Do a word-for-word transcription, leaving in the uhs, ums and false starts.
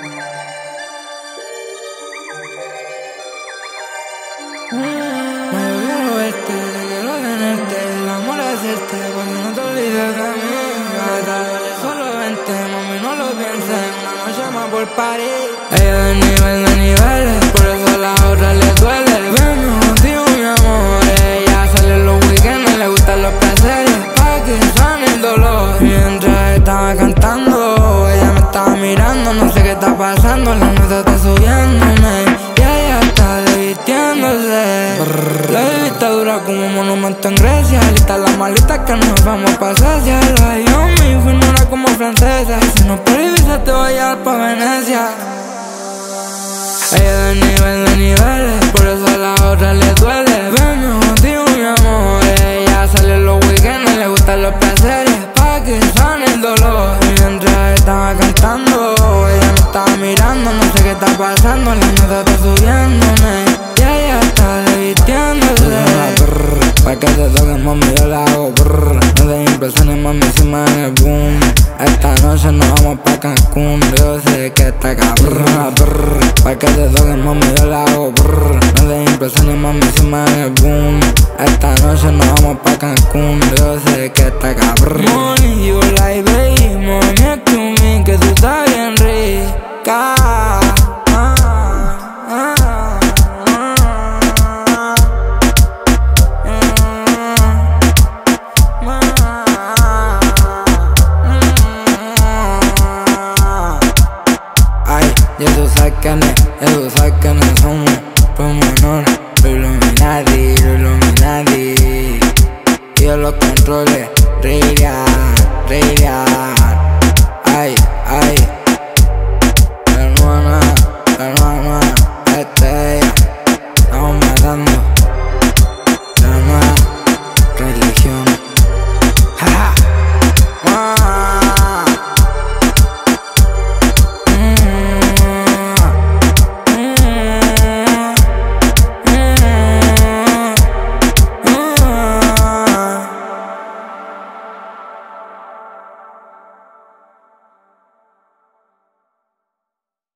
Me quiero verte, te quiero tenerte, el amor hacerte, porque no te olvides de mí. Gata, solo vente, mami, no lo pienses, una noche más por París. Ella de nivel de niveles, por eso a la otra le duele. Ven contigo, mi amor, ella sale los weekends, le gustan los placeres, pa' que sane el dolor. Mientras estaba cantando, ella me estaba mirando, no sé qué está pasando, la nota está subiéndome y ella está divirtiéndose. La vista dura como un monumento en Grecia, lista las malitas que nos vamos a pasar. Si la Yomi fui una como francesa, y si no por Ibiza te voy a llevar pa' Venecia. Ella de nivel de niveles, por eso a la otra le duele. Ven contigo, mi amor, ella sale los weekends, le gustan los placeres, pa' que sane el dolor. Mientras estaba cantando, ella me estaba mirando, no sé qué está pasando, la nota está subiéndome y ella está divirtiéndose. Pa' que te toques, mami, yo la hago brrr. No te impresiones, mami, encima en el boom. Esta noche nos vamos pa' Cancún, yo sé que está cabrón. Pa' que te toques, mami, yo la hago brrr. No te impresiones, mami, encima en el boom. Esta noche nos vamos pa' Cancún, yo sé que está cabrón. Money, you like, baby, mami, es to me, que tú estás bien rica. Y tú sabes quiénes, y tú sabes quiénes somos. Somos honor, los Illuminati, los Illuminati. Y yo los controles, Rillian, Rillian. Ay.